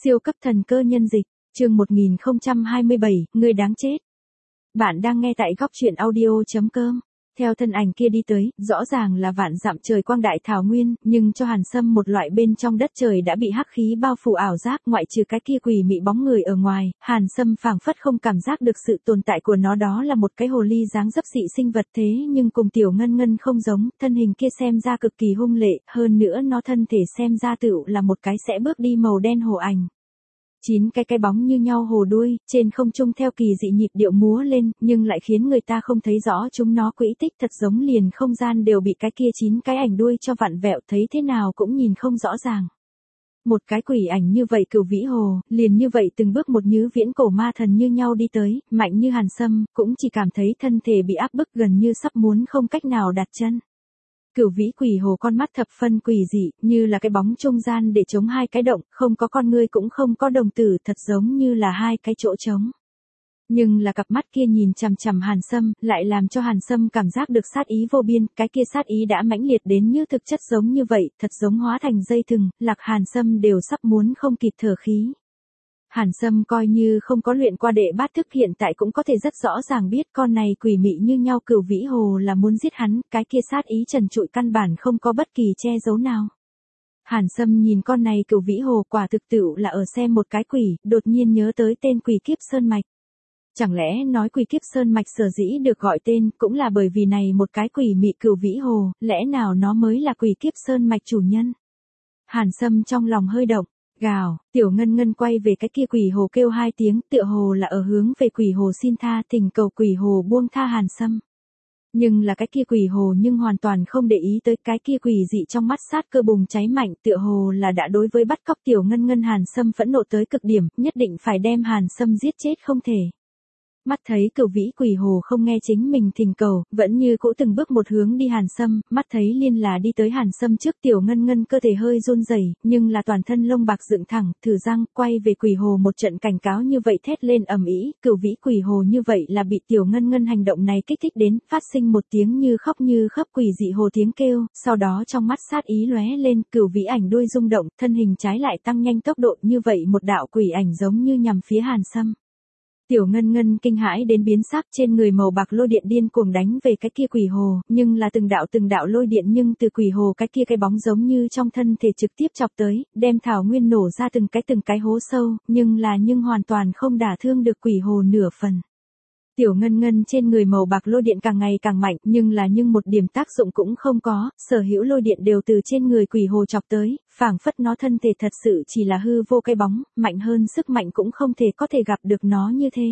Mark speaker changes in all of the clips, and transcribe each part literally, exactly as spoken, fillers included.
Speaker 1: Siêu cấp thần cơ nhân dịch, chương một nghìn không trăm hai mươi bảy, người đáng chết. Bạn đang nghe tại góc truyện audio chấm com. Theo thân ảnh kia đi tới, rõ ràng là vạn dặm trời quang đại thảo nguyên, nhưng cho Hàn Sâm một loại bên trong đất trời đã bị hắc khí bao phủ ảo giác, ngoại trừ cái kia quỷ mị bóng người ở ngoài, Hàn Sâm phảng phất không cảm giác được sự tồn tại của nó, đó là một cái hồ ly dáng dấp dị sinh vật, thế nhưng cùng Tiểu Ngân Ngân không giống, thân hình kia xem ra cực kỳ hung lệ, hơn nữa nó thân thể xem ra tựu là một cái sẽ bước đi màu đen hồ ảnh. Chín cái cái bóng như nhau hồ đuôi, trên không trung theo kỳ dị nhịp điệu múa lên, nhưng lại khiến người ta không thấy rõ chúng nó quỹ tích, thật giống liền không gian đều bị cái kia chín cái ảnh đuôi cho vặn vẹo, thấy thế nào cũng nhìn không rõ ràng. Một cái quỷ ảnh như vậy Cửu Vĩ Hồ, liền như vậy từng bước một như viễn cổ ma thần như nhau đi tới, mạnh như Hàn Sâm, cũng chỉ cảm thấy thân thể bị áp bức gần như sắp muốn không cách nào đặt chân. Cửu Vĩ Quỷ Hồ con mắt thập phân quỷ dị, như là cái bóng trung gian để chống hai cái động, không có con ngươi cũng không có đồng tử, thật giống như là hai cái chỗ trống. Nhưng là cặp mắt kia nhìn chằm chằm Hàn Sâm, lại làm cho Hàn Sâm cảm giác được sát ý vô biên, cái kia sát ý đã mãnh liệt đến như thực chất giống như vậy, thật giống hóa thành dây thừng, lạc Hàn Sâm đều sắp muốn không kịp thở khí. Hàn Sâm coi như không có luyện qua đệ bát thức, hiện tại cũng có thể rất rõ ràng biết con này quỷ mị như nhau Cửu Vĩ Hồ là muốn giết hắn, cái kia sát ý trần trụi căn bản không có bất kỳ che giấu nào. Hàn Sâm nhìn con này Cửu Vĩ Hồ quả thực tựu là ở xem một cái quỷ, đột nhiên nhớ tới tên Quỷ Kiếp Sơn Mạch. Chẳng lẽ nói Quỷ Kiếp Sơn Mạch sở dĩ được gọi tên cũng là bởi vì này một cái quỷ mị Cửu Vĩ Hồ, lẽ nào nó mới là Quỷ Kiếp Sơn Mạch chủ nhân? Hàn Sâm trong lòng hơi động. Gào, Tiểu Ngân Ngân quay về cái kia quỷ hồ kêu hai tiếng, tựa hồ là ở hướng về quỷ hồ xin tha, thỉnh cầu quỷ hồ buông tha Hàn Sâm. Nhưng là cái kia quỷ hồ nhưng hoàn toàn không để ý tới cái kia quỷ dị trong mắt sát cơ bùng cháy mạnh, tựa hồ là đã đối với bắt cóc Tiểu Ngân Ngân Hàn Sâm phẫn nộ tới cực điểm, nhất định phải đem Hàn Sâm giết chết không thể. Mắt thấy Cửu Vĩ Quỷ Hồ không nghe chính mình thỉnh cầu, vẫn như cũ từng bước một hướng đi Hàn Sâm, mắt thấy liên là đi tới Hàn Sâm trước, Tiểu Ngân Ngân cơ thể hơi run rẩy, nhưng là toàn thân lông bạc dựng thẳng, thử răng, quay về Quỷ Hồ một trận cảnh cáo như vậy thét lên ầm ĩ, Cửu Vĩ Quỷ Hồ như vậy là bị Tiểu Ngân Ngân hành động này kích thích đến, phát sinh một tiếng như khóc như khóc quỷ dị hồ tiếng kêu, sau đó trong mắt sát ý lóe lên, Cửu Vĩ ảnh đuôi rung động, thân hình trái lại tăng nhanh tốc độ, như vậy một đạo quỷ ảnh giống như nhằm phía Hàn Sâm. Tiểu Ngân Ngân kinh hãi đến biến sắc, trên người màu bạc lôi điện điên cuồng đánh về cái kia quỷ hồ, nhưng là từng đạo từng đạo lôi điện nhưng từ quỷ hồ cái kia cái bóng giống như trong thân thể trực tiếp chọc tới, đem thảo nguyên nổ ra từng cái từng cái hố sâu, nhưng là nhưng hoàn toàn không đả thương được quỷ hồ nửa phần. Tiểu Ngân Ngân trên người màu bạc lôi điện càng ngày càng mạnh, nhưng là nhưng một điểm tác dụng cũng không có, sở hữu lôi điện đều từ trên người quỷ hồ chọc tới, phảng phất nó thân thể thật sự chỉ là hư vô cái bóng, mạnh hơn sức mạnh cũng không thể có thể gặp được nó như thế.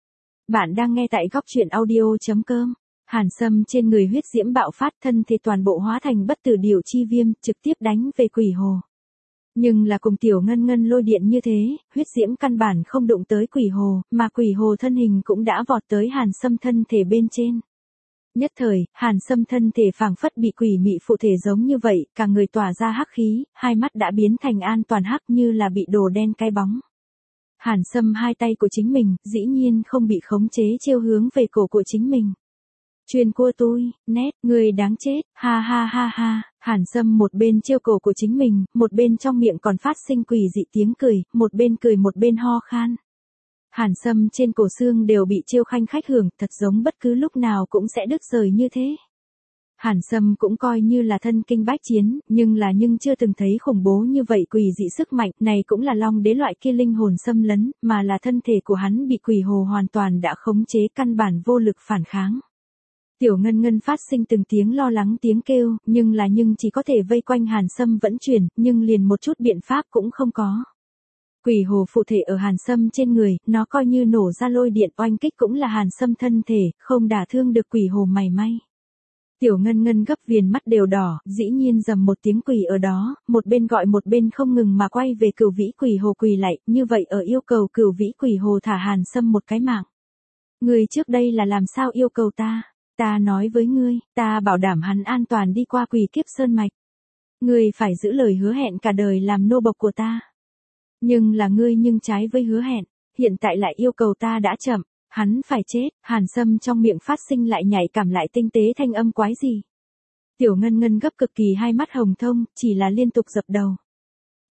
Speaker 1: Bạn đang nghe tại góc truyện audio chấm com. Hàn Sâm trên người huyết diễm bạo phát, thân thể toàn bộ hóa thành bất tử điểu chi viêm, trực tiếp đánh về quỷ hồ. Nhưng là cùng Tiểu Ngân Ngân lôi điện như thế, huyết diễm căn bản không đụng tới quỷ hồ, mà quỷ hồ thân hình cũng đã vọt tới Hàn Sâm thân thể bên trên. Nhất thời, Hàn Sâm thân thể phảng phất bị quỷ mị phụ thể giống như vậy, cả người tỏa ra hắc khí, hai mắt đã biến thành an toàn hắc như là bị đồ đen cái bóng. Hàn Sâm hai tay của chính mình, dĩ nhiên không bị khống chế chiêu hướng về cổ của chính mình. Chuyên cua tôi, nét, người đáng chết, ha ha ha ha, Hàn Sâm một bên chiêu cổ của chính mình, một bên trong miệng còn phát sinh quỷ dị tiếng cười, một bên cười một bên ho khan. Hàn Sâm trên cổ xương đều bị chiêu khanh khách hưởng, thật giống bất cứ lúc nào cũng sẽ đứt rời như thế. Hàn Sâm cũng coi như là thân kinh bách chiến, nhưng là nhưng chưa từng thấy khủng bố như vậy quỷ dị sức mạnh, này cũng là Long Đế loại kia linh hồn xâm lấn, mà là thân thể của hắn bị quỷ hồ hoàn toàn đã khống chế, căn bản vô lực phản kháng. Tiểu Ngân Ngân phát sinh từng tiếng lo lắng tiếng kêu, nhưng là nhưng chỉ có thể vây quanh Hàn Sâm vẫn chuyển, nhưng liền một chút biện pháp cũng không có. Quỷ hồ phụ thể ở Hàn Sâm trên người, nó coi như nổ ra lôi điện oanh kích cũng là Hàn Sâm thân thể, không đả thương được quỷ hồ mảy may. Tiểu Ngân Ngân gấp viền mắt đều đỏ, dĩ nhiên dầm một tiếng quỷ ở đó, một bên gọi một bên không ngừng mà quay về Cửu Vĩ Quỷ Hồ quỳ lạy, như vậy ở yêu cầu Cửu Vĩ Quỷ Hồ thả Hàn Sâm một cái mạng. Người trước đây là làm sao yêu cầu ta? Ta nói với ngươi, ta bảo đảm hắn an toàn đi qua Quỷ Kiếp Sơn Mạch. Ngươi phải giữ lời hứa hẹn cả đời làm nô bộc của ta. Nhưng là ngươi nhưng trái với hứa hẹn, hiện tại lại yêu cầu ta đã chậm, hắn phải chết. Hàn Sâm trong miệng phát sinh lại nhạy cảm lại tinh tế thanh âm quái gì. Tiểu Ngân Ngân gấp cực kỳ hai mắt hồng thông, chỉ là liên tục dập đầu.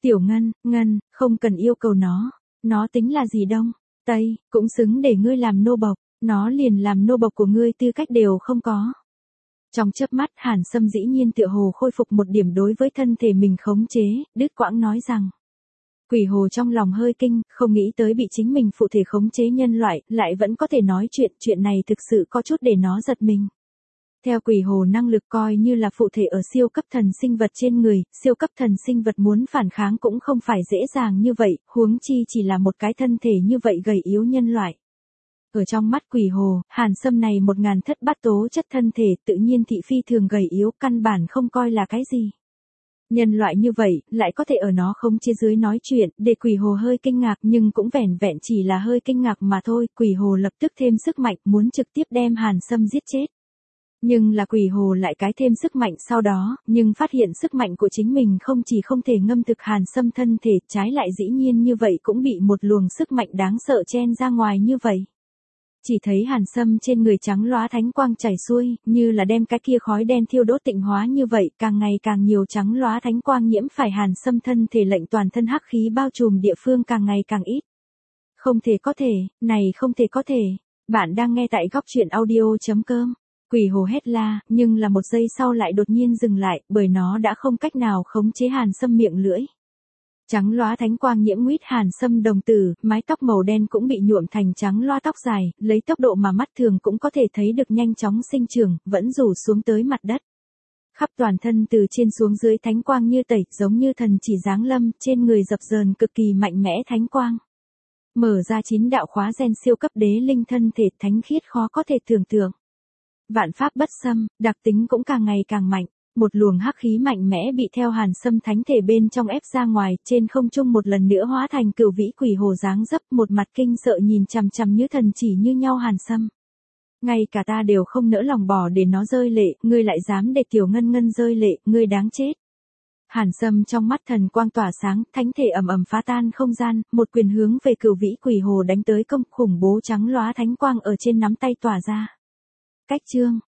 Speaker 1: Tiểu Ngân, Ngân, không cần yêu cầu nó, nó tính là gì đông, Tây, cũng xứng để ngươi làm nô bộc, nó liền làm nô bộc của ngươi tư cách đều không có. Trong chớp mắt Hàn Sâm dĩ nhiên tựa hồ khôi phục một điểm đối với thân thể mình khống chế, đứt quãng nói rằng. Quỷ hồ trong lòng hơi kinh, không nghĩ tới bị chính mình phụ thể khống chế nhân loại, lại vẫn có thể nói chuyện, chuyện này thực sự có chút để nó giật mình. Theo quỷ hồ năng lực coi như là phụ thể ở siêu cấp thần sinh vật trên người, siêu cấp thần sinh vật muốn phản kháng cũng không phải dễ dàng như vậy, huống chi chỉ là một cái thân thể như vậy gầy yếu nhân loại. Ở trong mắt quỷ hồ, Hàn Sâm này một ngàn thất bát tố chất thân thể tự nhiên thị phi thường gầy yếu, căn bản không coi là cái gì. Nhân loại như vậy, lại có thể ở nó khống chế dưới nói chuyện, để quỷ hồ hơi kinh ngạc nhưng cũng vẻn vẹn chỉ là hơi kinh ngạc mà thôi, quỷ hồ lập tức thêm sức mạnh muốn trực tiếp đem Hàn Sâm giết chết. Nhưng là quỷ hồ lại cái thêm sức mạnh sau đó, nhưng phát hiện sức mạnh của chính mình không chỉ không thể ngâm thực Hàn Sâm thân thể, trái lại dĩ nhiên như vậy cũng bị một luồng sức mạnh đáng sợ chen ra ngoài như vậy. Chỉ thấy Hàn Sâm trên người trắng lóa thánh quang chảy xuôi, như là đem cái kia khói đen thiêu đốt tịnh hóa như vậy, càng ngày càng nhiều trắng lóa thánh quang nhiễm phải Hàn Sâm thân thể lệnh toàn thân hắc khí bao trùm địa phương càng ngày càng ít. Không thể có thể, này không thể có thể. Bạn đang nghe tại góc truyện audio.com. Quỷ hồ hét la, nhưng là một giây sau lại đột nhiên dừng lại, bởi nó đã không cách nào khống chế Hàn Sâm miệng lưỡi. Trắng lóa thánh quang nhiễm nguyết Hàn Sâm đồng tử, mái tóc màu đen cũng bị nhuộm thành trắng loa tóc dài, lấy tốc độ mà mắt thường cũng có thể thấy được nhanh chóng sinh trưởng, vẫn rủ xuống tới mặt đất. Khắp toàn thân từ trên xuống dưới thánh quang như tẩy, giống như thần chỉ giáng lâm, trên người dập dờn cực kỳ mạnh mẽ thánh quang. Mở ra chín đạo khóa gen siêu cấp đế linh thân thể thánh khiết khó có thể tưởng tượng. Vạn pháp bất xâm, đặc tính cũng càng ngày càng mạnh. Một luồng hắc khí mạnh mẽ bị theo Hàn Sâm thánh thể bên trong ép ra ngoài, trên không trung một lần nữa hóa thành cửu vĩ quỷ hồ dáng dấp, một mặt kinh sợ nhìn chằm chằm như thần chỉ như nhau Hàn Sâm. Ngay cả ta đều không nỡ lòng bỏ để nó rơi lệ, ngươi lại dám để Tiểu Ngân Ngân rơi lệ, ngươi đáng chết. Hàn Sâm trong mắt thần quang tỏa sáng, thánh thể ầm ầm phá tan không gian, một quyền hướng về cửu vĩ quỷ hồ đánh tới, công khủng bố trắng lóa thánh quang ở trên nắm tay tỏa ra. Cách chương